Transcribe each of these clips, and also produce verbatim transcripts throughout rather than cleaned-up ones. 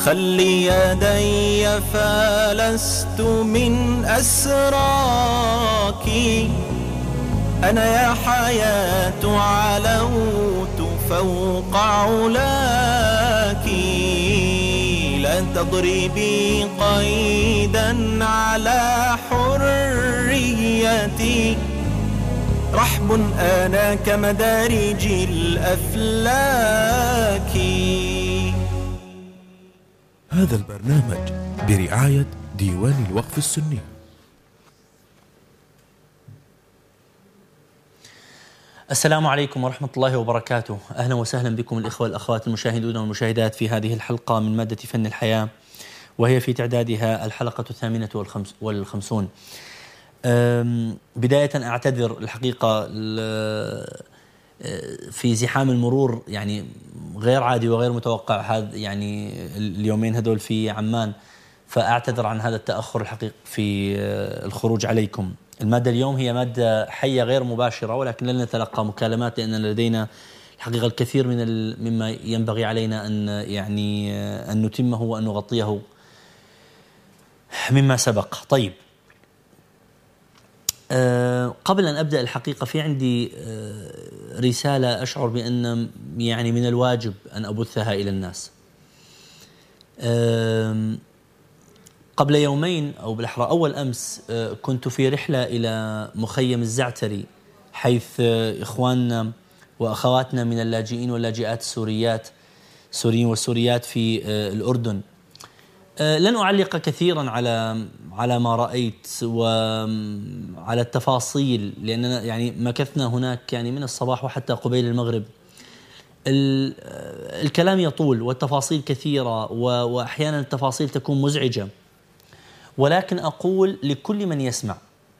خلي يدي فلست من أسراك، أنا يا حياة علوت فوق علاك. لا تضربي قيدا على حريتي، رحب أنا كمدارج الأفلاك. هذا البرنامج برعاية ديوان الوقف السني. السلام عليكم ورحمة الله وبركاته. أهلا وسهلا بكم الإخوة والأخوات المشاهدون والمشاهدات في هذه الحلقة من مادة فن الحياة، وهي في تعدادها الحلقة الثامنة والخمس والخمسون. بداية أعتذر الحقيقة في زحام المرور يعني غير عادي وغير متوقع، هذا يعني اليومين هذول في عمان، فأعتذر عن هذا التأخر الحقيقي في الخروج عليكم. المادة اليوم هي مادة حية غير مباشرة، ولكن لن نتلقى مكالمات لأن لدينا الحقيقة الكثير من مما ينبغي علينا أن يعني أن نتمه وأن نغطيه مما سبق. طيب، أه قبل أن أبدأ الحقيقة في عندي أه رسالة أشعر بأن يعني من الواجب أن أبثها إلى الناس. أه قبل يومين أو بالأحرى أول أمس أه كنت في رحلة إلى مخيم الزعتري، حيث أه إخواننا وأخواتنا من اللاجئين واللاجئات السوريات السوريين والسوريات في أه الأردن. لن أعلق كثيرا على على ما رأيت وعلى التفاصيل، لأننا يعني مكثنا هناك يعني من الصباح وحتى قبيل المغرب. الكلام يطول والتفاصيل كثيرة، وأحيانا التفاصيل تكون مزعجة، ولكن أقول لكل من يسمع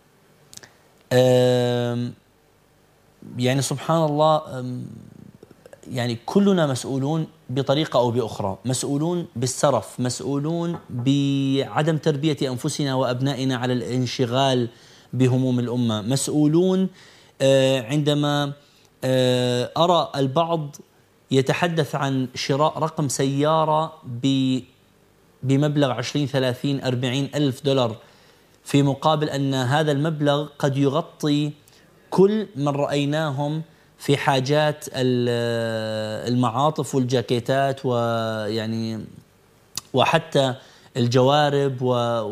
يعني سبحان الله، يعني كلنا مسؤولون بطريقة أو بأخرى، مسؤولون بالسرف، مسؤولون بعدم تربية أنفسنا وأبنائنا على الانشغال بهموم الأمة، مسؤولون عندما أرى البعض يتحدث عن شراء رقم سيارة بمبلغ عشرين ثلاثين أربعين ألف دولار، في مقابل أن هذا المبلغ قد يغطي كل من رأيناهم في حاجات المعاطف والجاكيتات ويعني وحتى الجوارب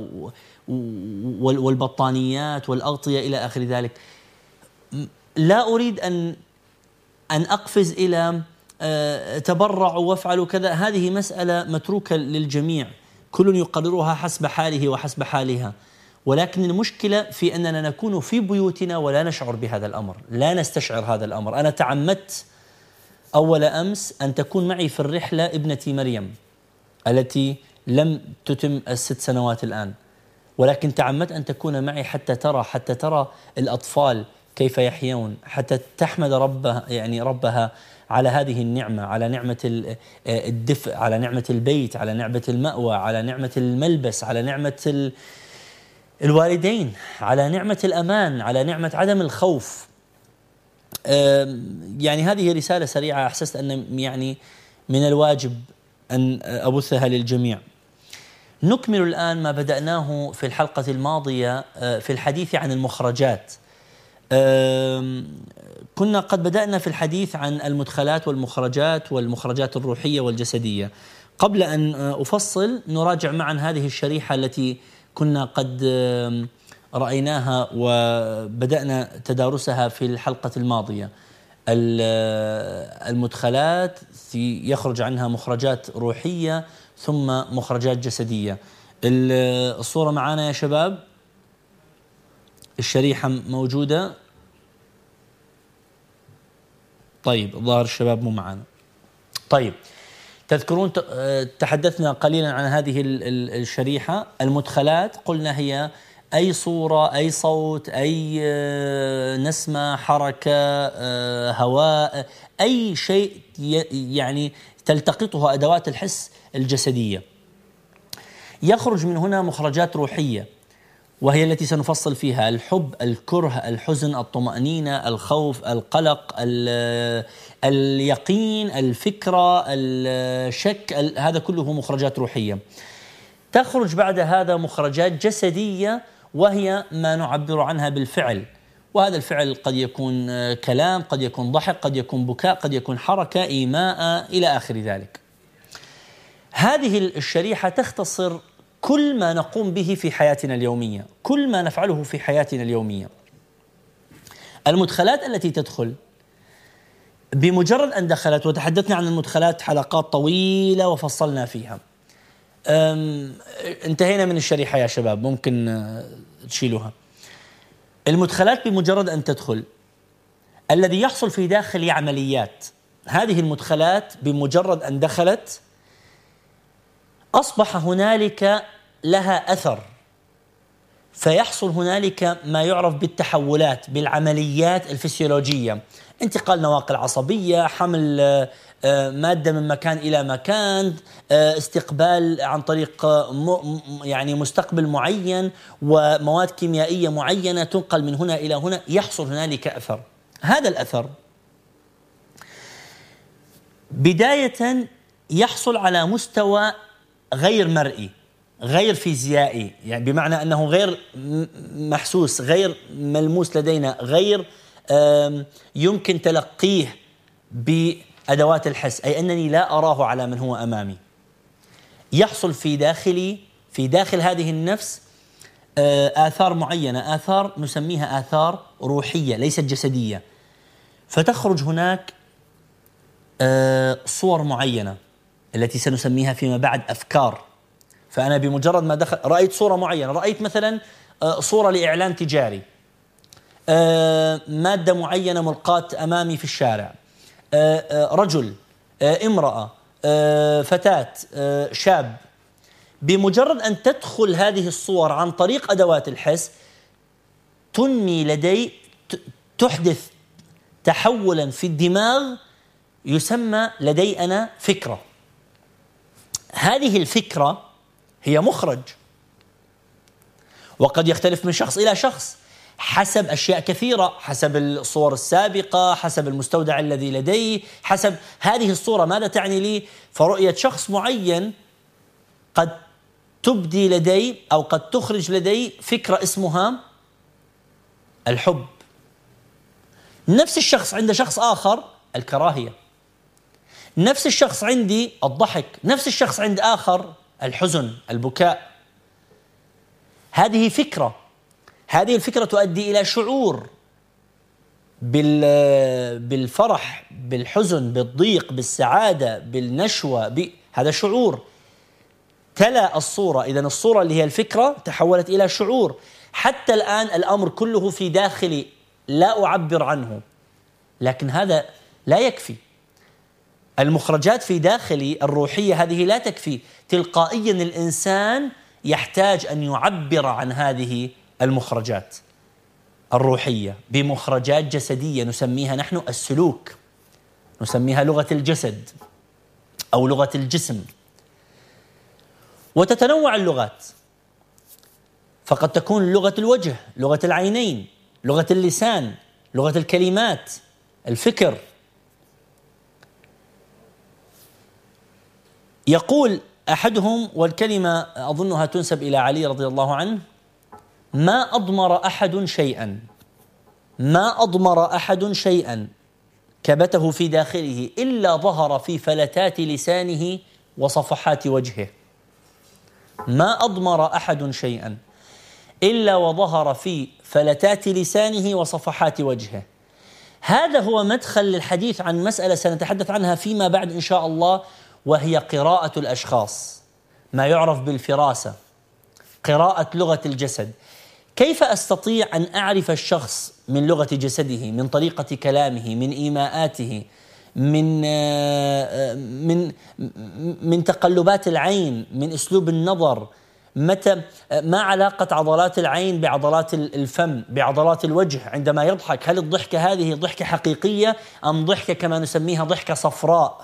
والبطانيات والأغطية إلى آخر ذلك. لا أريد أن أن أقفز إلى تبرعوا وافعلوا كذا، هذه مسألة متروكة للجميع، كل يقررها حسب حاله وحسب حالها، ولكن المشكلة في أننا نكون في بيوتنا ولا نشعر بهذا الأمر، لا نستشعر هذا الأمر. أنا تعمدت أول أمس أن تكون معي في الرحلة ابنتي مريم التي لم تتم الست سنوات الآن، ولكن تعمدت أن تكون معي حتى ترى حتى ترى الأطفال كيف يحيون، حتى تحمد ربها يعني ربها على هذه النعمة، على نعمة الدفء، على نعمة البيت، على نعمة المأوى، على نعمة الملبس، على نعمة الوالدين، على نعمة الأمان، على نعمة عدم الخوف. يعني هذه رسالة سريعة أحسست أن يعني من الواجب أن أبثها للجميع. نكمل الآن ما بدأناه في الحلقة الماضية في الحديث عن المخرجات. كنا قد بدأنا في الحديث عن المدخلات والمخرجات والمخرجات الروحية والجسدية. قبل أن أفصل نراجع معا هذه الشريحة التي كنا قد رأيناها وبدأنا تدارسها في الحلقة الماضية. المدخلات يخرج عنها مخرجات روحية ثم مخرجات جسدية. الصورة معنا يا شباب، الشريحة موجودة؟ طيب، الظاهر الشباب مو معنا. طيب، تذكرون تحدثنا قليلا عن هذه الشريحة. المدخلات قلنا هي أي صورة، أي صوت، أي نسمة، حركة، هواء، أي شيء يعني تلتقطه أدوات الحس الجسدية. يخرج من هنا مخرجات روحية، وهي التي سنفصل فيها: الحب، الكره، الحزن، الطمأنينة، الخوف، القلق، اليقين، الفكرة، الشك، هذا كله مخرجات روحية. تخرج بعد هذا مخرجات جسدية، وهي ما نعبر عنها بالفعل، وهذا الفعل قد يكون كلام، قد يكون ضحك، قد يكون بكاء، قد يكون حركة، إيماء، إلى آخر ذلك. هذه الشريحة تختصر كل ما نقوم به في حياتنا اليومية، كل ما نفعله في حياتنا اليومية. المدخلات التي تدخل بمجرد أن دخلت، وتحدثنا عن المدخلات حلقات طويلة وفصلنا فيها. انتهينا من الشريحة يا شباب، ممكن تشيلوها. المدخلات بمجرد أن تدخل، الذي يحصل في داخل عمليات. هذه المدخلات بمجرد أن دخلت أصبح هنالك لها أثر، فيحصل هنالك ما يعرف بالتحولات، بالعمليات الفسيولوجية: انتقال نواقل عصبية، حمل مادة من مكان إلى مكان، استقبال عن طريق يعني مستقبل معين، ومواد كيميائية معينة تنقل من هنا إلى هنا، يحصل هنالك أثر. هذا الأثر بداية يحصل على مستوى غير مرئي، غير فيزيائي، يعني بمعنى أنه غير محسوس، غير ملموس لدينا، غير يمكن تلقيه بأدوات الحس، أي أنني لا أراه على من هو أمامي. يحصل في داخلي، في داخل هذه النفس، آثار معينة، آثار نسميها آثار روحية ليست جسدية، فتخرج هناك صور معينة التي سنسميها فيما بعد أفكار. فأنا بمجرد ما دخل رأيت صورة معينة، رأيت مثلا صورة لإعلان تجاري، مادة معينة ملقاة أمامي في الشارع، رجل، امرأة، فتاة، شاب. بمجرد أن تدخل هذه الصور عن طريق أدوات الحس، تنمي لدي، تحدث تحولا في الدماغ يسمى لدي أنا فكرة. هذه الفكرة هي مخرج، وقد يختلف من شخص إلى شخص حسب أشياء كثيرة، حسب الصور السابقة، حسب المستودع الذي لديه، حسب هذه الصورة ماذا تعني لي. فرؤية شخص معين قد تبدي لدي أو قد تخرج لدي فكرة اسمها الحب. نفس الشخص عند شخص آخر الكراهية، نفس الشخص عندي الضحك، نفس الشخص عند آخر الحزن، البكاء. هذه فكرة، هذه الفكرة تؤدي إلى شعور بالفرح، بالحزن، بالضيق، بالسعادة، بالنشوة، هذا شعور. تلا الصورة، إذن الصورة اللي هي الفكرة تحولت إلى شعور. حتى الآن الأمر كله في داخلي، لا أعبر عنه، لكن هذا لا يكفي. المخرجات في داخلي الروحية هذه لا تكفي، تلقائيا الإنسان يحتاج أن يعبر عن هذه المخرجات الروحية بمخرجات جسدية نسميها نحن السلوك، نسميها لغة الجسد أو لغة الجسم. وتتنوع اللغات، فقد تكون لغة الوجه، لغة العينين، لغة اللسان، لغة الكلمات، الفكر. يقول أحدهم، والكلمة أظنها تنسب إلى علي رضي الله عنه: ما أضمر أحد شيئا، ما أضمر أحد شيئا كبته في داخله إلا ظهر في فلتات لسانه وصفحات وجهه. ما أضمر أحد شيئا إلا وظهر في فلتات لسانه وصفحات وجهه. هذا هو مدخل للحديث عن مسألة سنتحدث عنها فيما بعد إن شاء الله، وهي قراءة الأشخاص، ما يعرف بالفراسة، قراءة لغة الجسد. كيف أستطيع أن أعرف الشخص من لغة جسده، من طريقة كلامه، من إيماءاته، من من من تقلبات العين، من أسلوب النظر، متى ما علاقة عضلات العين بعضلات الفم، بعضلات الوجه عندما يضحك؟ هل الضحكة هذه ضحكة حقيقية أم ضحكة كما نسميها ضحكة صفراء؟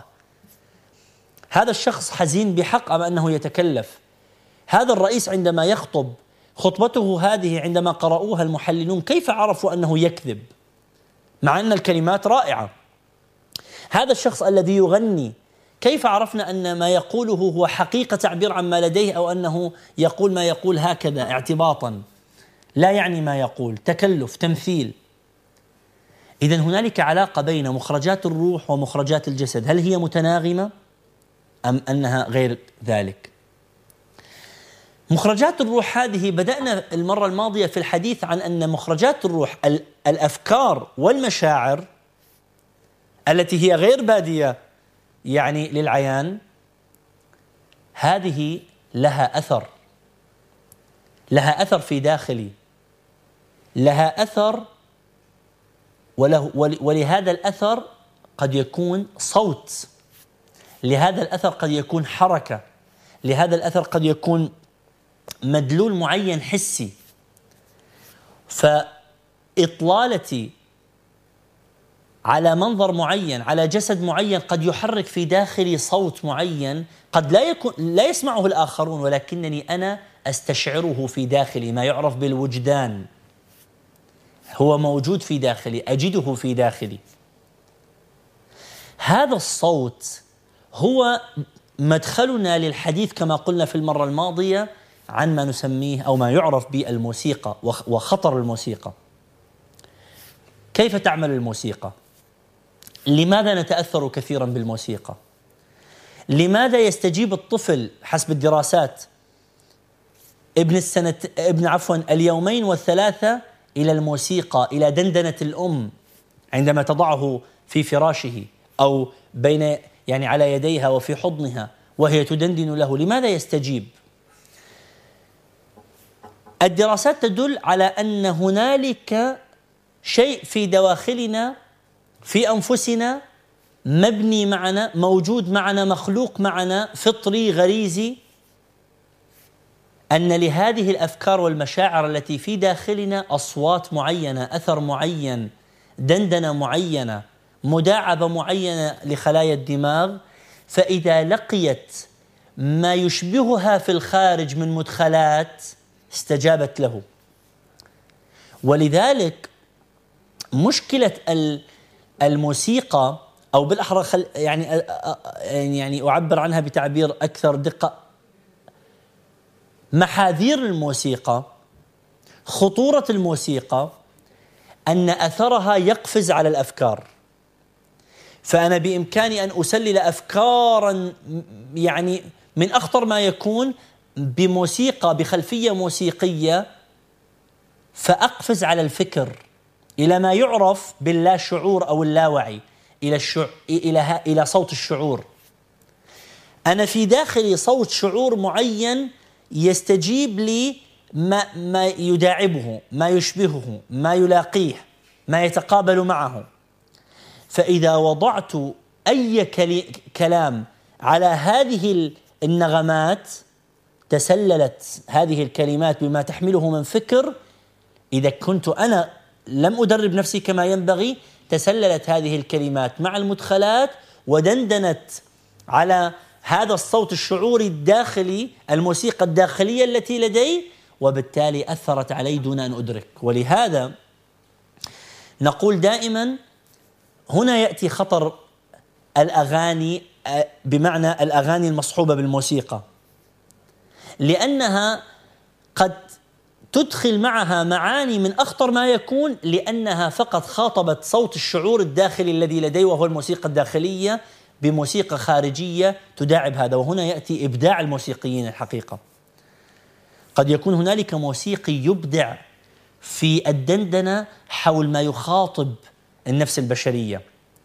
هذا الشخص حزين بحق أم أنه يتكلف؟ هذا الرئيس عندما يخطب خطبته هذه عندما قرأوها المحللون كيف عرفوا أنه يكذب مع أن الكلمات رائعة؟ هذا الشخص الذي يغني كيف عرفنا أن ما يقوله هو حقيقة تعبير عما لديه، أو أنه يقول ما يقول هكذا اعتباطا لا يعني ما يقول، تكلف، تمثيل؟ إذن هنالك علاقة بين مخرجات الروح ومخرجات الجسد، هل هي متناغمة أم أنها غير ذلك؟ مخرجات الروح هذه بدأنا المرة الماضية في الحديث عن أن مخرجات الروح الأفكار والمشاعر التي هي غير بادية يعني للعيان، هذه لها أثر، لها أثر في داخلي، لها أثر، وله ولهذا الأثر قد يكون صوت، لهذا الأثر قد يكون حركة، لهذا الأثر قد يكون مدلول معين حسي. فإطلالتي على منظر معين، على جسد معين، قد يحرك في داخلي صوت معين قد لا يكون لا يسمعه الآخرون، ولكنني أنا أستشعره في داخلي، ما يعرف بالوجدان، هو موجود في داخلي، أجده في داخلي. هذا الصوت هو مدخلنا للحديث كما قلنا في المرة الماضية عن ما نسميه أو ما يعرف بالموسيقى وخطر الموسيقى. كيف تعمل الموسيقى؟ لماذا نتأثر كثيرا بالموسيقى؟ لماذا يستجيب الطفل حسب الدراسات ابن السنة ابن عفوا اليومين والثلاثة إلى الموسيقى، إلى دندنة الأم عندما تضعه في فراشه أو بين يعني على يديها وفي حضنها وهي تدندن له؟ لماذا يستجيب؟ الدراسات تدل على أن هنالك شيء في دواخلنا، في أنفسنا، مبني معنا، موجود معنا، مخلوق معنا، فطري غريزي، أن لهذه الأفكار والمشاعر التي في داخلنا أصوات معينة، أثر معين، دندنة معينة، مداعبة معينة لخلايا الدماغ، فإذا لقيت ما يشبهها في الخارج من مدخلات استجابت له. ولذلك مشكلة الموسيقى، أو بالأحرى خل يعني يعني أعبر عنها بتعبير أكثر دقة، محاذير الموسيقى، خطورة الموسيقى، أن أثرها يقفز على الأفكار. فأنا بإمكاني أن أسلل أفكارا يعني من أخطر ما يكون بموسيقى، بخلفية موسيقية، فأقفز على الفكر إلى ما يعرف باللا شعور أو اللاوعي، إلى الشع... إلى إلى صوت الشعور. أنا في داخلي صوت شعور معين يستجيب لي ما ما يداعبه، ما يشبهه، ما يلاقيه، ما يتقابل معه. فإذا وضعت أي كلام على هذه النغمات تسللت هذه الكلمات بما تحمله من فكر. إذا كنت أنا لم أدرب نفسي كما ينبغي تسللت هذه الكلمات مع المدخلات ودندنت على هذا الصوت الشعوري الداخلي، الموسيقى الداخلية التي لدي، وبالتالي أثرت علي دون أن أدرك. ولهذا نقول دائما هنا يأتي خطر الأغاني، بمعنى الأغاني المصحوبة بالموسيقى، لأنها قد تدخل معها معاني من أخطر ما يكون، لأنها فقط خاطبت صوت الشعور الداخلي الذي لدي وهو الموسيقى الداخلية بموسيقى خارجية تداعب هذا. وهنا يأتي إبداع الموسيقيين الحقيقة. قد يكون هنالك موسيقي يبدع في الدندنة حول ما يخاطب النفس البشرية،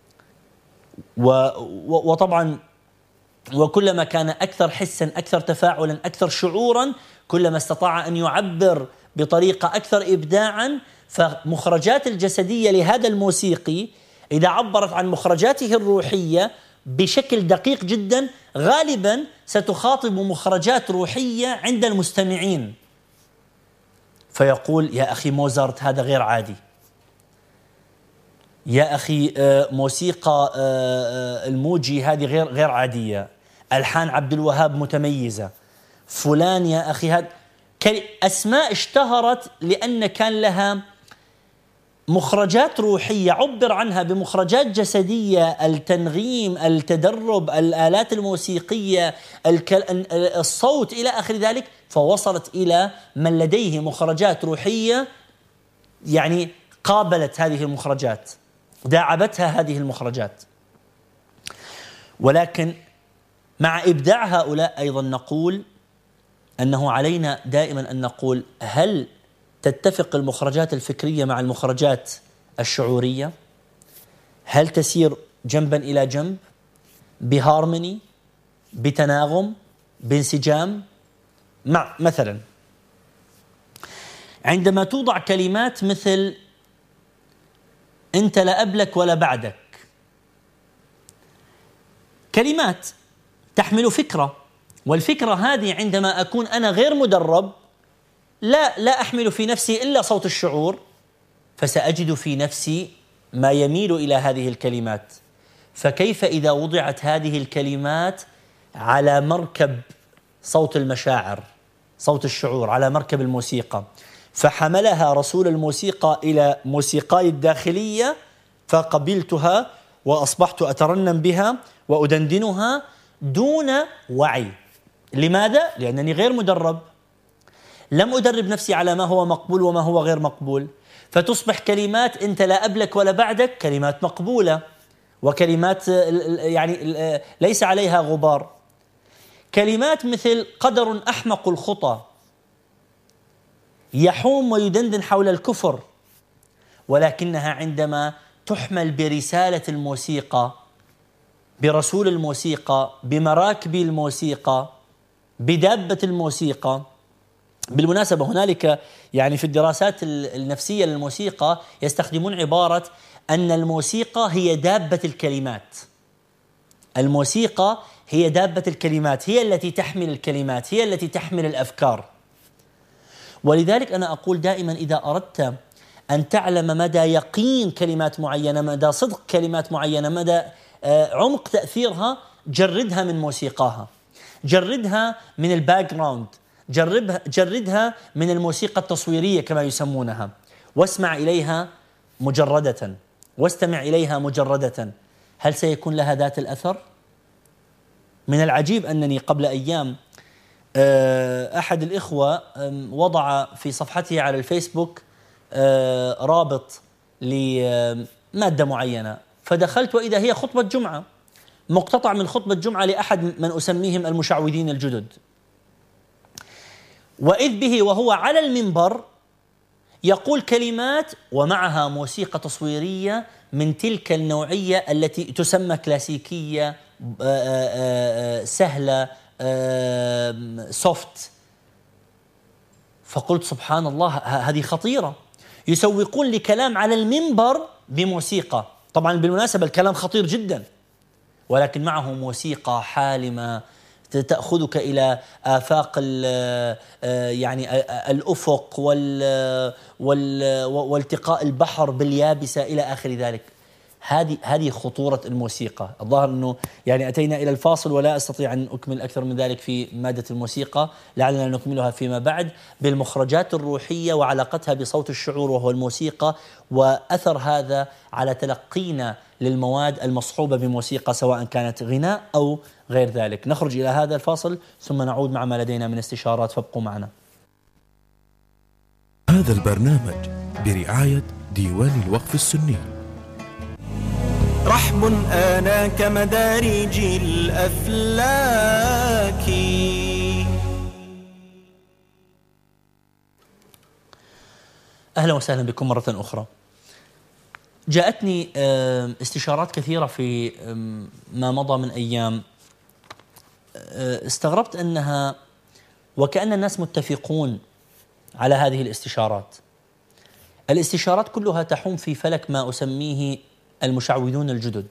وطبعا وكلما كان أكثر حسا، أكثر تفاعلا، أكثر شعورا، كلما استطاع أن يعبر بطريقة أكثر إبداعا. فمخرجات الجسدية لهذا الموسيقي إذا عبرت عن مخرجاته الروحية بشكل دقيق جدا غالبا ستخاطب مخرجات روحية عند المستمعين، فيقول يا أخي موزارت هذا غير عادي، يا أخي موسيقى الموجي هذه غير غير عادية، ألحان عبد الوهاب متميزة، فلان يا أخي هذا. أسماء اشتهرت لأن كان لها مخرجات روحية عبر عنها بمخرجات جسدية، التنغيم، التدرب، الآلات الموسيقية، الصوت إلى آخر ذلك، فوصلت إلى من لديه مخرجات روحية يعني قابلت هذه المخرجات، داعبتها هذه المخرجات. ولكن مع إبداع هؤلاء أيضا نقول أنه علينا دائما أن نقول: هل تتفق المخرجات الفكرية مع المخرجات الشعورية؟ هل تسير جنبا إلى جنب بهارموني، بتناغم، بانسجام؟ مع مثلا عندما توضع كلمات مثل أنت لا قبلك ولا بعدك، كلمات تحمل فكرة، والفكرة هذه عندما أكون أنا غير مدرب لا لا أحمل في نفسي إلا صوت الشعور، فسأجد في نفسي ما يميل إلى هذه الكلمات. فكيف إذا وضعت هذه الكلمات على مركب صوت المشاعر، صوت الشعور، على مركب الموسيقى، فحملها رسول الموسيقى إلى موسيقاي الداخلية فقبلتها وأصبحت أترنم بها وأدندنها دون وعي. لماذا؟ لأنني غير مدرب، لم أدرب نفسي على ما هو مقبول وما هو غير مقبول، فتصبح كلمات أنت لا قبلك ولا بعدك كلمات مقبولة، وكلمات يعني ليس عليها غبار. كلمات مثل قدر أحمق الخطى يحوم ويدندن حول الكفر، ولكنها عندما تحمل برسالة الموسيقى، برسول الموسيقى، بمراكب الموسيقى، بدابة الموسيقى. بالمناسبة هنالك يعني في الدراسات النفسية للموسيقى يستخدمون عبارة أن الموسيقى هي دابة الكلمات. الموسيقى هي دابة الكلمات، هي التي تحمل الكلمات، هي التي تحمل الأفكار. ولذلك أنا أقول دائما إذا أردت أن تعلم مدى يقين كلمات معينة، مدى صدق كلمات معينة، مدى عمق تأثيرها، جردها من موسيقاها، جردها من الباك جراوند، جربها جردها من الموسيقى التصويرية كما يسمونها، واسمع إليها مجردة، واستمع إليها مجردة. هل سيكون لها ذات الأثر؟ من العجيب أنني قبل أيام أحد الإخوة وضع في صفحته على الفيسبوك رابط لمادة معينة، فدخلت وإذا هي خطبة جمعة، مقتطع من خطبة جمعة لأحد من أسميهم المشعوذين الجدد، وإذ به وهو على المنبر يقول كلمات ومعها موسيقى تصويرية من تلك النوعية التي تسمى كلاسيكية سهلة سوفت. فقلت سبحان الله، هذه خطيرة. يسوقون لكلام على المنبر بموسيقى، طبعا بالمناسبة الكلام خطير جدا، ولكن معه موسيقى حالمة تأخذك إلى آفاق يعني الأفق والتقاء البحر باليابسة إلى آخر ذلك. هذه هذه خطورة الموسيقى. الظاهر أنه يعني أتينا إلى الفاصل ولا أستطيع أن أكمل أكثر من ذلك في مادة الموسيقى، لعلنا نكملها فيما بعد بالمخرجات الروحية وعلاقتها بصوت الشعور وهو الموسيقى، وأثر هذا على تلقينا للمواد المصحوبة بموسيقى سواء كانت غناء أو غير ذلك. نخرج إلى هذا الفاصل ثم نعود مع ما لدينا من استشارات، فابقوا معنا. هذا البرنامج برعاية ديوان الوقف السني. رحب آناك مدارج الأفلاك. أهلا وسهلا بكم مرة أخرى. جاءتني استشارات كثيرة في ما مضى من أيام، استغربت أنها وكأن الناس متفقون على هذه الاستشارات. الاستشارات كلها تحوم في فلك ما أسميه المشعوذون الجدد.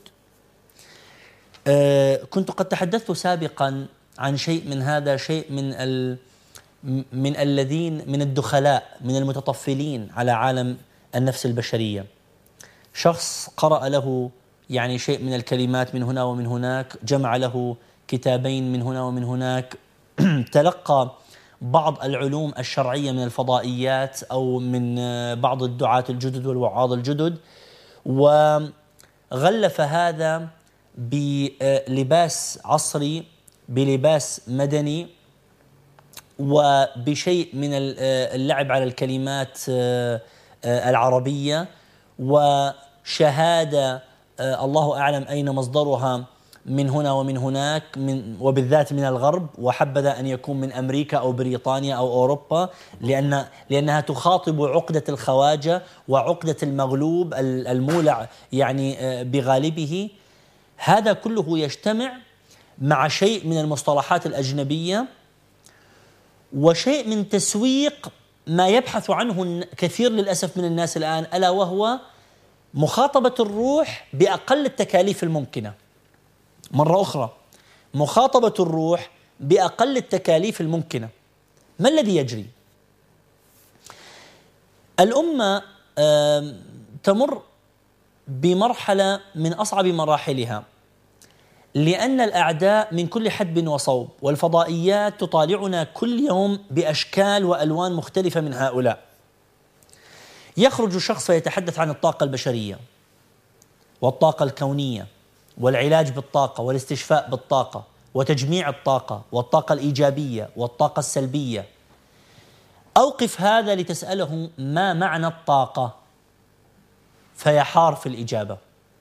كنت قد تحدثت سابقا عن شيء من هذا، شيء من ال من الذين من الدخلاء، من المتطفلين على عالم النفس البشرية. شخص قرأ له يعني شيء من الكلمات من هنا ومن هناك، جمع له كتابين من هنا ومن هناك، تلقى بعض العلوم الشرعية من الفضائيات أو من بعض الدعاة الجدد والوعاظ الجدد، وغلف هذا بلباس عصري، بلباس مدني، وبشيء من اللعب على الكلمات العربية، وشهادة الله أعلم أين مصدرها من هنا ومن هناك، من وبالذات من الغرب، وحبذا أن يكون من أمريكا أو بريطانيا أو أوروبا، لأن لأنها تخاطب عقدة الخواجة وعقدة المغلوب المولع يعني بغالبه. هذا كله يجتمع مع شيء من المصطلحات الأجنبية وشيء من تسويق ما يبحث عنه كثير للأسف من الناس الآن، ألا وهو مخاطبة الروح بأقل التكاليف الممكنة. مرة أخرى، مخاطبة الروح بأقل التكاليف الممكنة. ما الذي يجري؟ الأمة تمر بمرحلة من أصعب مراحلها، لأن الأعداء من كل حدب وصوب، والفضائيات تطالعنا كل يوم بأشكال وألوان مختلفة من هؤلاء. يخرج شخص فيتحدث عن الطاقة البشرية والطاقة الكونية والعلاج بالطاقة والاستشفاء بالطاقة وتجميع الطاقة والطاقة الإيجابية والطاقة السلبية. أوقف هذا لتسأله ما معنى الطاقة، فيحار في الإجابة.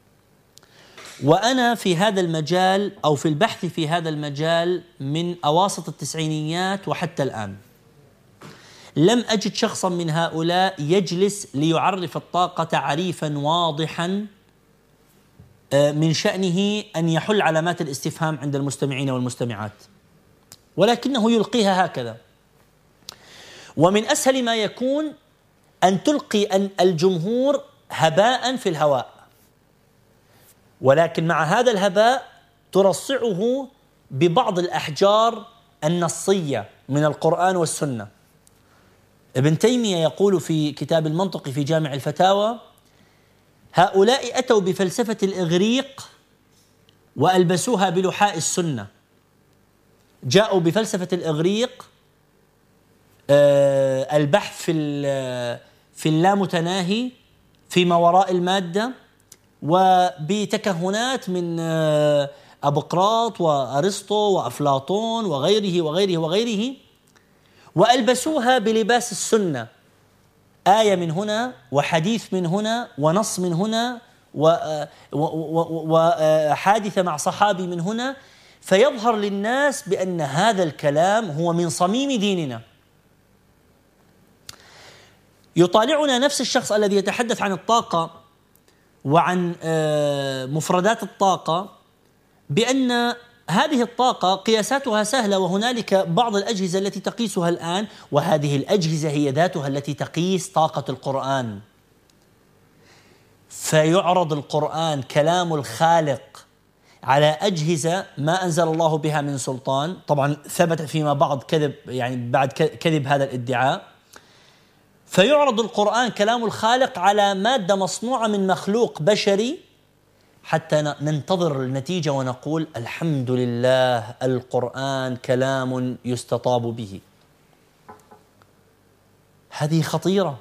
وأنا في هذا المجال أو في البحث في هذا المجال من أواسط التسعينيات وحتى الآن لم أجد شخصا من هؤلاء يجلس ليعرف الطاقة تعريفا واضحا من شأنه أن يحل علامات الاستفهام عند المستمعين والمستمعات، ولكنه يلقيها هكذا. ومن أسهل ما يكون أن تلقي أن الجمهور هباء في الهواء، ولكن مع هذا الهباء ترصعه ببعض الأحجار النصية من القرآن والسنة. ابن تيمية يقول في كتاب المنطق في جامع الفتاوى: هؤلاء أتوا بفلسفة الإغريق وألبسوها بلحاء السنة. جاءوا بفلسفة الإغريق، آه البحث في في اللامتناهي فيما وراء المادة، وبتكهنات من آه أبقراط وأرسطو وأفلاطون وغيره وغيره وغيره، وألبسوها بلباس السنة، آية من هنا وحديث من هنا ونص من هنا وحادثة مع صحابي من هنا، فيظهر للناس بأن هذا الكلام هو من صميم ديننا. يطالعنا نفس الشخص الذي يتحدث عن الطاقة وعن مفردات الطاقة بأن هذه الطاقة قياساتها سهلة، وهنالك بعض الأجهزة التي تقيسها الآن، وهذه الأجهزة هي ذاتها التي تقيس طاقة القرآن. فيعرض القرآن كلام الخالق على أجهزة ما أنزل الله بها من سلطان. طبعا ثبت فيما بعد كذب، يعني بعد كذب هذا الادعاء. فيعرض القرآن كلام الخالق على مادة مصنوعة من مخلوق بشري، حتى ننتظر النتيجة ونقول الحمد لله القرآن كلام يستطاب به. هذه خطيرة.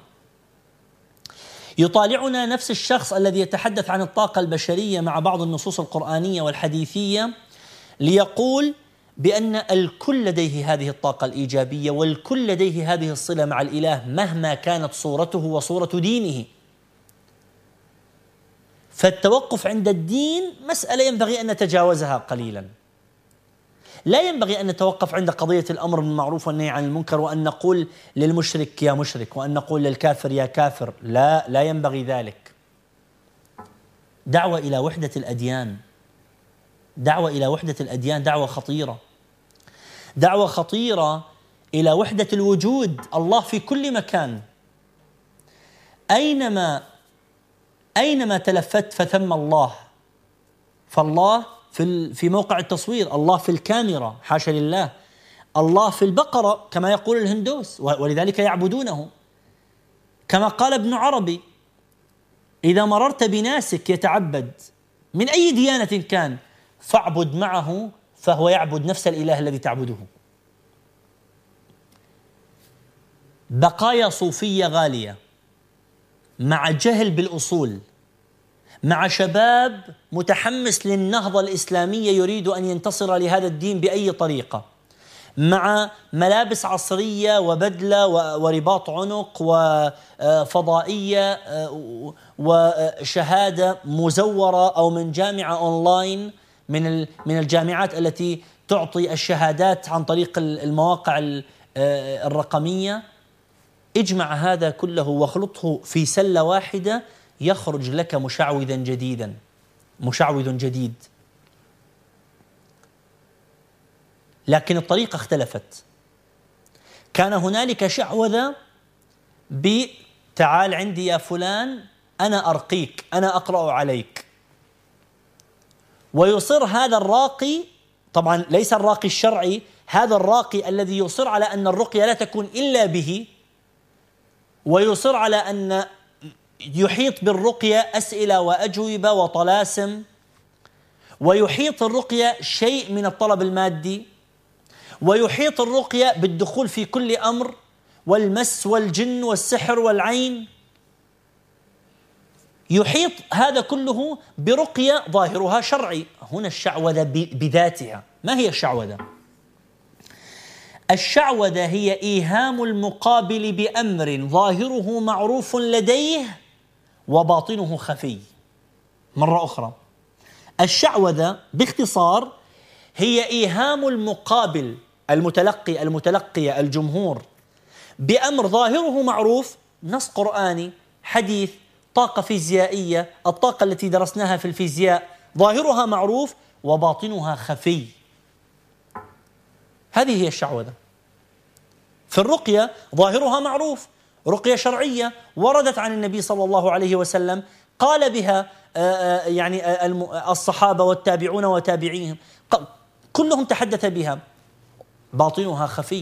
يطالعنا نفس الشخص الذي يتحدث عن الطاقة البشرية مع بعض النصوص القرآنية والحديثية ليقول بأن الكل لديه هذه الطاقة الإيجابية، والكل لديه هذه الصلة مع الإله مهما كانت صورته وصورة دينه. فالتوقف عند الدين مسألة ينبغي أن نتجاوزها قليلا. لا ينبغي أن نتوقف عند قضية الأمر بالمعروف والنهي عن المنكر وأن نقول للمشرك يا مشرك وأن نقول للكافر يا كافر. لا لا ينبغي ذلك. دعوة إلى وحدة الأديان، دعوة إلى وحدة الأديان دعوة خطيرة، دعوة خطيرة إلى وحدة الوجود. الله في كل مكان، أينما أينما تلفت فثم الله. فالله في في موقع التصوير، الله في الكاميرا حاشا لله، الله في البقرة كما يقول الهندوس ولذلك يعبدونه. كما قال ابن عربي: إذا مررت بناسك يتعبد من أي ديانة كان فاعبد معه فهو يعبد نفس الإله الذي تعبده. بقايا صوفية غالية، مع جهل بالأصول، مع شباب متحمس للنهضة الإسلامية يريد أن ينتصر لهذا الدين بأي طريقة، مع ملابس عصرية وبدلة ورباط عنق وفضائية وشهادة مزورة أو من جامعة أونلاين من من الجامعات التي تعطي الشهادات عن طريق المواقع الرقمية. اجمع هذا كله واخلطه في سلة واحدة يخرج لك مشعوذا جديدا، مشعوذ جديد. لكن الطريقة اختلفت. كان هنالك شعوذة بتعال عندي يا فلان أنا أرقيك، أنا أقرأ عليك، ويصر هذا الراقي، طبعا ليس الراقي الشرعي، هذا الراقي الذي يصر على أن الرقية لا تكون إلا به، ويصر على أن يحيط بالرقية أسئلة وأجوبة وطلاسم، ويحيط الرقية شيء من الطلب المادي، ويحيط الرقية بالدخول في كل أمر والمس والجن والسحر والعين. يحيط هذا كله برقية ظاهرها شرعي. هنا الشعوذة بذاتها. ما هي الشعوذة؟ الشعوذة هي إيهام المقابل بأمر ظاهره معروف لديه وباطنه خفي. مرة أخرى، الشعوذة باختصار هي إيهام المقابل، المتلقي، المتلقية، الجمهور، بأمر ظاهره معروف، نص قرآني، حديث، طاقة فيزيائية، الطاقة التي درسناها في الفيزياء، ظاهرها معروف وباطنها خفي. هذه هي الشعوذة. في الرقية ظاهرها معروف، رقية شرعية وردت عن النبي صلى الله عليه وسلم، قال بها يعني الصحابة والتابعون وتابعيهم، كلهم تحدث بها، باطنها خفي.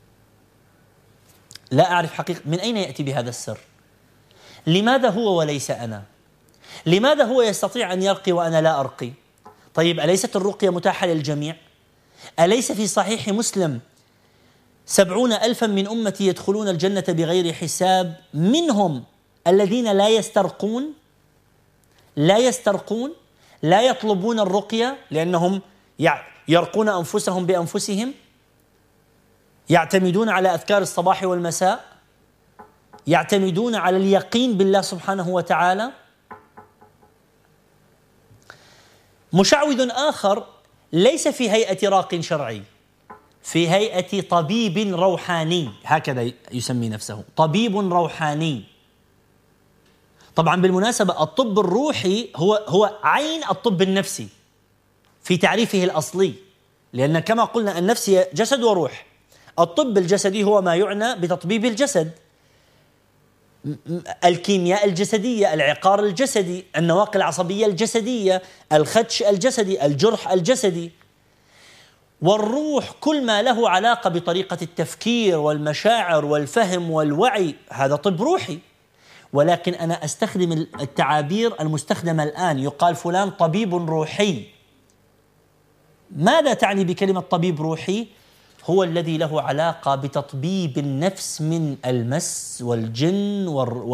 لا أعرف حقيقة من أين يأتي بهذا السر. لماذا هو وليس أنا؟ لماذا هو يستطيع أن يرقي وأنا لا أرقي؟ طيب أليست الرقية متاحة للجميع؟ أليس في صحيح مسلم سبعون ألفا من أمتي يدخلون الجنة بغير حساب، منهم الذين لا يسترقون، لا يسترقون، لا يطلبون الرقية لأنهم يرقون أنفسهم بأنفسهم، يعتمدون على أذكار الصباح والمساء، يعتمدون على اليقين بالله سبحانه وتعالى. مشعوذ آخر ليس في هيئة راق شرعي، في هيئة طبيب روحاني، هكذا يسمي نفسه، طبيب روحاني. طبعا بالمناسبة الطب الروحي هو هو عين الطب النفسي في تعريفه الأصلي، لأن كما قلنا النفس جسد وروح. الطب الجسدي هو ما يعنى بتطبيب الجسد، الكيمياء الجسدية، العقار الجسدي، النواقل العصبية الجسدية، الخدش الجسدي، الجرح الجسدي. والروح كل ما له علاقة بطريقة التفكير والمشاعر والفهم والوعي، هذا طب روحي. ولكن أنا أستخدم التعابير المستخدمة الآن، يقال فلان طبيب روحي. ماذا تعني بكلمة طبيب روحي؟ هو الذي له علاقة بتطبيب النفس من المس والجن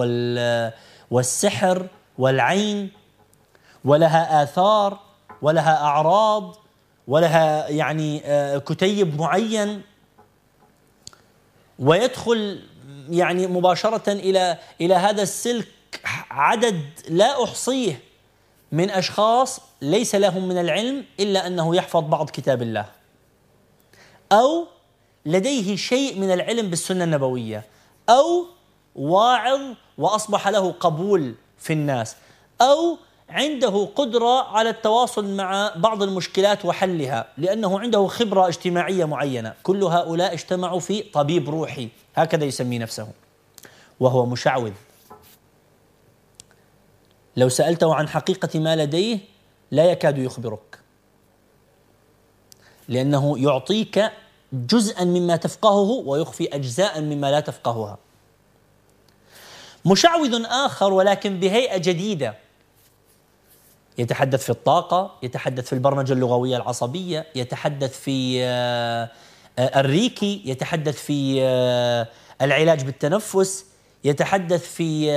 والسحر والعين، ولها آثار ولها أعراض ولها يعني كتيب معين، ويدخل يعني مباشرة إلى إلى هذا السلك عدد لا أحصيه من أشخاص ليس لهم من العلم إلا أنه يحفظ بعض كتاب الله، أو لديه شيء من العلم بالسنة النبوية، أو واعظ وأصبح له قبول في الناس، أو عنده قدرة على التواصل مع بعض المشكلات وحلها لأنه عنده خبرة اجتماعية معينة. كل هؤلاء اجتمعوا في طبيب روحي، هكذا يسمي نفسه، وهو مشعوذ. لو سألته عن حقيقة ما لديه لا يكاد يخبرك، لأنه يعطيك جزءا مما تفقهه ويخفي أجزاء مما لا تفقهها. مشعوذ آخر ولكن بهيئة جديدة، يتحدث في الطاقة، يتحدث في البرمجة اللغوية العصبية، يتحدث في الريكي، يتحدث في العلاج بالتنفس، يتحدث في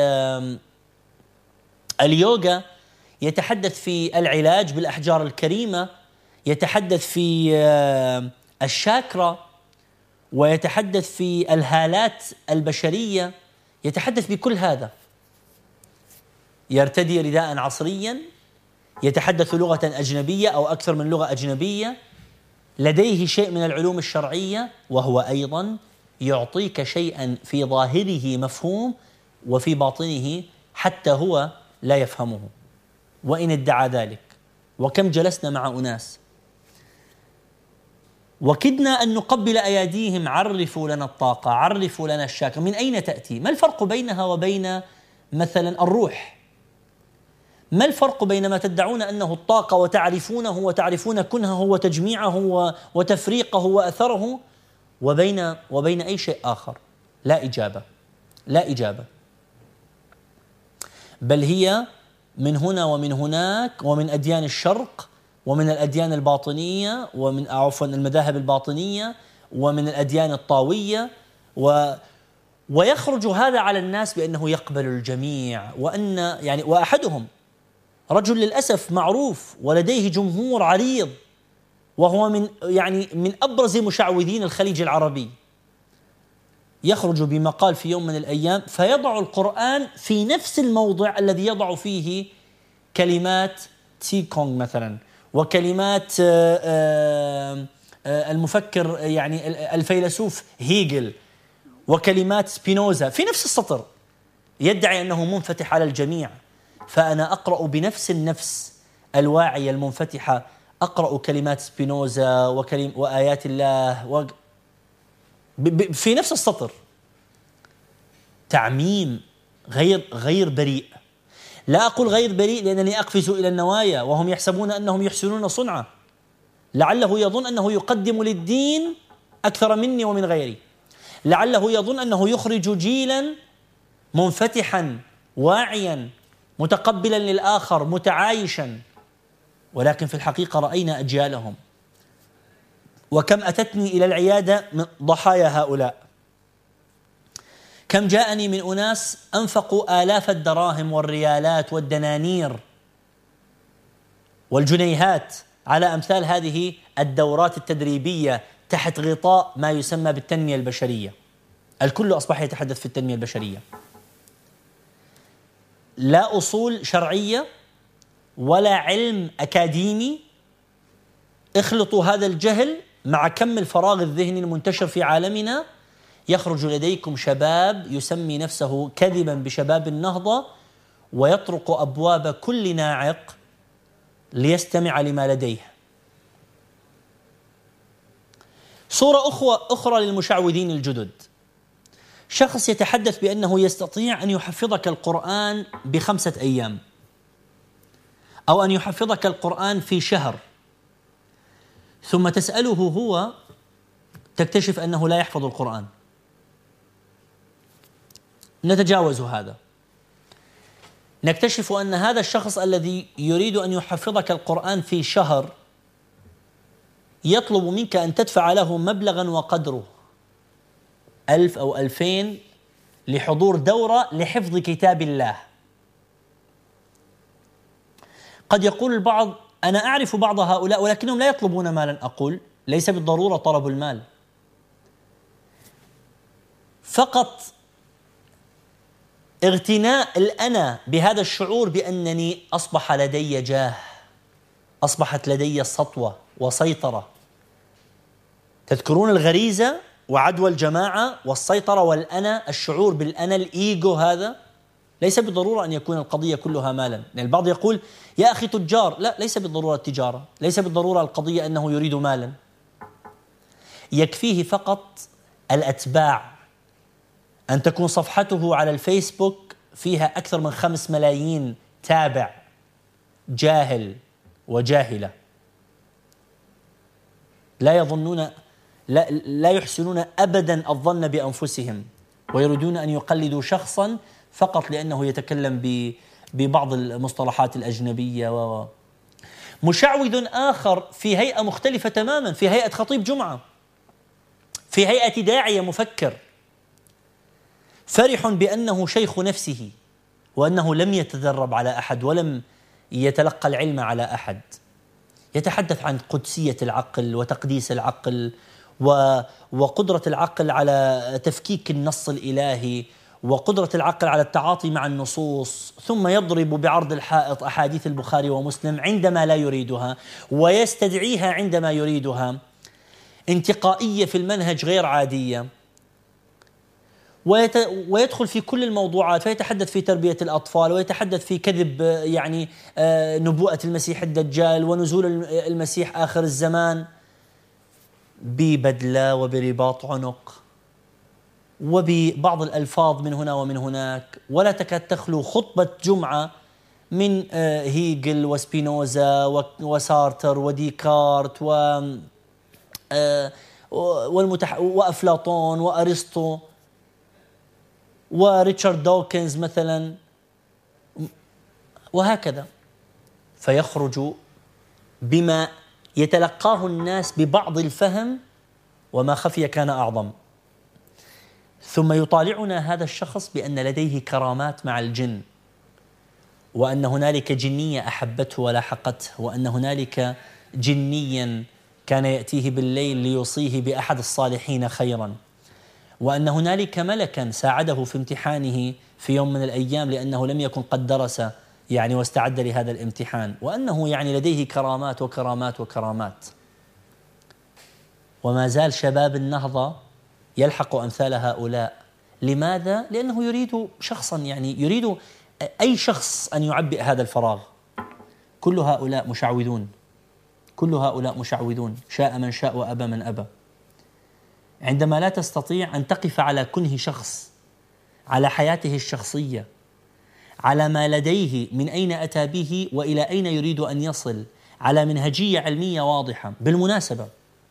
اليوغا، يتحدث في العلاج بالأحجار الكريمة، يتحدث في الشاكرا، ويتحدث في الهالات البشرية، يتحدث بكل هذا. يرتدي رداء عصريا، يتحدث لغة أجنبية أو أكثر من لغة أجنبية، لديه شيء من العلوم الشرعية، وهو أيضا يعطيك شيئا في ظاهره مفهوم وفي باطنه حتى هو لا يفهمه وإن ادعى ذلك. وكم جلسنا مع أناس وكدنا أن نقبل أيديهم: عرفوا لنا الطاقة، عرفوا لنا الشاكر، من أين تأتي؟ ما الفرق بينها وبين مثلا الروح؟ ما الفرق بين ما تدعون أنه الطاقة وتعرفونه وتعرفون كنهه وتجميعه وتفريقه وأثره وبين وبين أي شيء آخر؟ لا إجابة، لا إجابة. بل هي من هنا ومن هناك ومن أديان الشرق ومن الأديان الباطنية ومن عفوا المذاهب الباطنية ومن الأديان الطاوية، و ويخرج هذا على الناس بأنه يقبل الجميع، وأن يعني وأحدهم رجل للأسف معروف ولديه جمهور عريض، وهو من يعني من أبرز مشعوذين الخليج العربي، يخرج بمقال في يوم من الأيام فيضع القرآن في نفس الموضع الذي يضع فيه كلمات تي كونغ مثلا، وكلمات المفكر يعني الفيلسوف هيجل، وكلمات سبينوزا في نفس السطر، يدعي أنه منفتح على الجميع. فأنا أقرأ بنفس النفس الواعية المنفتحة، أقرأ كلمات سبينوزا وكلم وآيات الله و... في نفس السطر. تعميم غير غير بريء. لا أقول غير بريء لأنني أقفز إلى النوايا وهم يحسبون أنهم يحسنون صنعا، لعله يظن أنه يقدم للدين أكثر مني ومن غيري، لعله يظن أنه يخرج جيلا منفتحا واعيا متقبلا للآخر متعايشا، ولكن في الحقيقة رأينا أجيالهم. وكم أتتني إلى العيادة من ضحايا هؤلاء، كم جاءني من أناس أنفقوا آلاف الدراهم والريالات والدنانير والجنيهات على أمثال هذه الدورات التدريبية تحت غطاء ما يسمى بالتنمية البشرية. الكل أصبح يتحدث في التنمية البشرية، لا أصول شرعية ولا علم أكاديمي. اخلطوا هذا الجهل مع كم الفراغ الذهني المنتشر في عالمنا، يخرج لديكم شباب يسمي نفسه كذبا بشباب النهضة ويطرق أبواب كل ناعق ليستمع لما لديه. صورة أخرى للمشعوذين الجدد: شخص يتحدث بأنه يستطيع أن يحفظك القرآن بخمسة أيام، أو أن يحفظك القرآن في شهر، ثم تسأله هو تكتشف أنه لا يحفظ القرآن. نتجاوز هذا، نكتشف أن هذا الشخص الذي يريد أن يحفظك القرآن في شهر يطلب منك أن تدفع له مبلغا وقدره ألف أو ألفين لحضور دورة لحفظ كتاب الله. قد يقول البعض: أنا أعرف بعض هؤلاء ولكنهم لا يطلبون مالا. أقول: ليس بالضرورة طلب المال، فقط اغتناء الأنا بهذا الشعور بأنني أصبح لدي جاه، أصبحت لدي سطوة وسيطرة. تذكرون الغريزة وعدوى الجماعة والسيطرة والأنا، الشعور بالأنا، الإيجو، هذا ليس بالضرورة أن يكون القضية كلها مالا. يعني البعض يقول: يا أخي تجار. لا، ليس بالضرورة التجارة، ليس بالضرورة القضية أنه يريد مالا، يكفيه فقط الأتباع، أن تكون صفحته على الفيسبوك فيها أكثر من خمس ملايين تابع جاهل وجاهلة لا يظنون لا, لا يحسنون أبدا الظن بأنفسهم، ويريدون أن يقلدوا شخصا فقط لأنه يتكلم ببعض المصطلحات الأجنبية. و مشعوذ آخر في هيئة مختلفة تماما، في هيئة خطيب جمعة، في هيئة داعية مفكر، فرح بأنه شيخ نفسه، وأنه لم يتدرب على أحد ولم يتلقى العلم على أحد. يتحدث عن قدسية العقل وتقديس العقل وقدرة العقل على تفكيك النص الإلهي وقدرة العقل على التعاطي مع النصوص، ثم يضرب بعرض الحائط أحاديث البخاري ومسلم عندما لا يريدها ويستدعيها عندما يريدها. انتقائية في المنهج غير عادية، ويدخل في كل الموضوعات، فيتحدث في تربية الأطفال، ويتحدث في كذب يعني نبوءة المسيح الدجال ونزول المسيح آخر الزمان ببدلة وبرباط عنق وببعض الألفاظ من هنا ومن هناك، ولا تكاد تخلو خطبة جمعة من هيجل وسبينوزا وسارتر وديكارت و والمتح... وأفلاطون وأرسطو وريتشارد دوكنز مثلا، وهكذا. فيخرج بما يتلقاه الناس ببعض الفهم، وما خفي كان أعظم. ثم يطالعنا هذا الشخص بأن لديه كرامات مع الجن، وأن هنالك جنية أحبته ولاحقته، وأن هنالك جنيا كان يأتيه بالليل ليوصيه بأحد الصالحين خيرا، وأن هنالك ملكا ساعده في امتحانه في يوم من الأيام لأنه لم يكن قد درس يعني واستعد لهذا الامتحان، وأنه يعني لديه كرامات وكرامات وكرامات. وما زال شباب النهضة يلحق أمثال هؤلاء. لماذا؟ لأنه يريد شخصا، يعني يريد أي شخص أن يعبئ هذا الفراغ. كل هؤلاء مشعوذون، كل هؤلاء مشعوذون، شاء من شاء وأبى من أبى. عندما لا تستطيع أن تقف على كنه شخص، على حياته الشخصية، على ما لديه، من أين أتى به وإلى أين يريد أن يصل، على منهجية علمية واضحة. بالمناسبة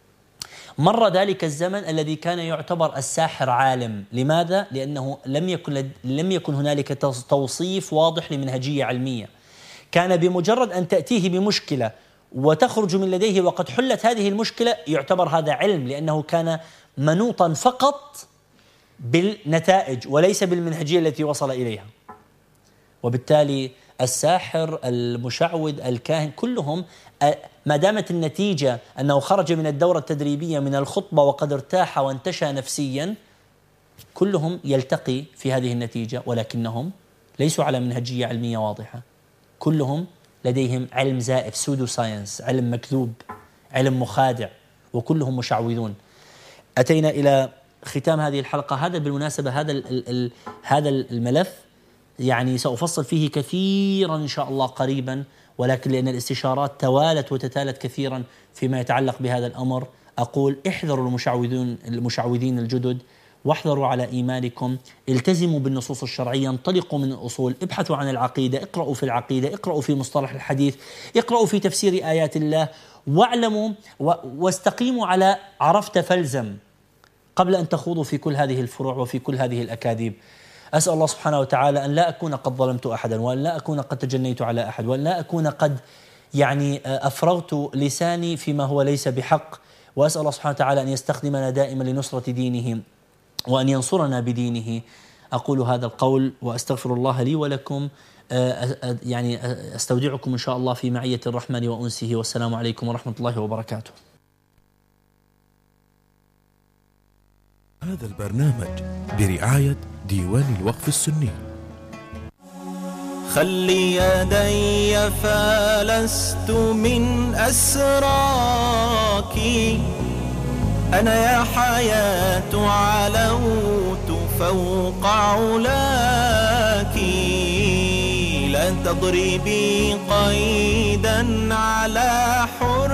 مر ذلك الزمن الذي كان يعتبر الساحر عالم. لماذا؟ لأنه لم يكن لد... لم يكن هنالك توصيف واضح لمنهجية علمية. كان بمجرد أن تأتيه بمشكلة وتخرج من لديه وقد حلت هذه المشكلة يعتبر هذا علم، لأنه كان منوطا فقط بالنتائج وليس بالمنهجية التي وصل إليها. وبالتالي الساحر، المشعوذ، الكاهن، كلهم ما دامت النتيجة أنه خرج من الدورة التدريبية من الخطبة وقد ارتاح وانتشى نفسيا، كلهم يلتقي في هذه النتيجة، ولكنهم ليسوا على منهجية علمية واضحة. كلهم لديهم علم زائف، سودو ساينس، علم مكذوب، علم مخادع، وكلهم مشعوذون. أتينا إلى ختام هذه الحلقة. هذا بالمناسبة هذا ال ال هذا الملف يعني سأفصل فيه كثيرا إن شاء الله قريبا، ولكن لأن الاستشارات توالت وتتالت كثيرا فيما يتعلق بهذا الأمر، أقول احذروا المشعوذين المشعوذين الجدد، واحذروا على إيمانكم، التزموا بالنصوص الشرعية، انطلقوا من الأصول، ابحثوا عن العقيدة، اقرأوا في العقيدة، اقرأوا في مصطلح الحديث، اقرأوا في تفسير آيات الله، واعلموا واستقيموا على عرفت فلزم قبل أن تخوضوا في كل هذه الفروع وفي كل هذه الأكاذيب. أسأل الله سبحانه وتعالى أن لا أكون قد ظلمت أحدا، وأن لا أكون قد تجنيت على أحد، وأن لا أكون قد يعني أفرغت لساني فيما هو ليس بحق. وأسأل الله سبحانه وتعالى أن يستخدمنا دائما لنصرة دينه وأن ينصرنا بدينه. أقول هذا القول وأستغفر الله لي ولكم، يعني أستودعكم إن شاء الله في معية الرحمن وأنسه، والسلام عليكم ورحمة الله وبركاته. هذا البرنامج برعاية ديوان الوقف السني. خلي يدي فلست من أسراك، أنا يا حياة علوت فوق علاك، لا تضربي قيدا على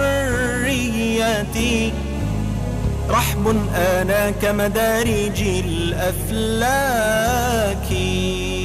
حريتي، رحب أنا كمدارج الأفلاك.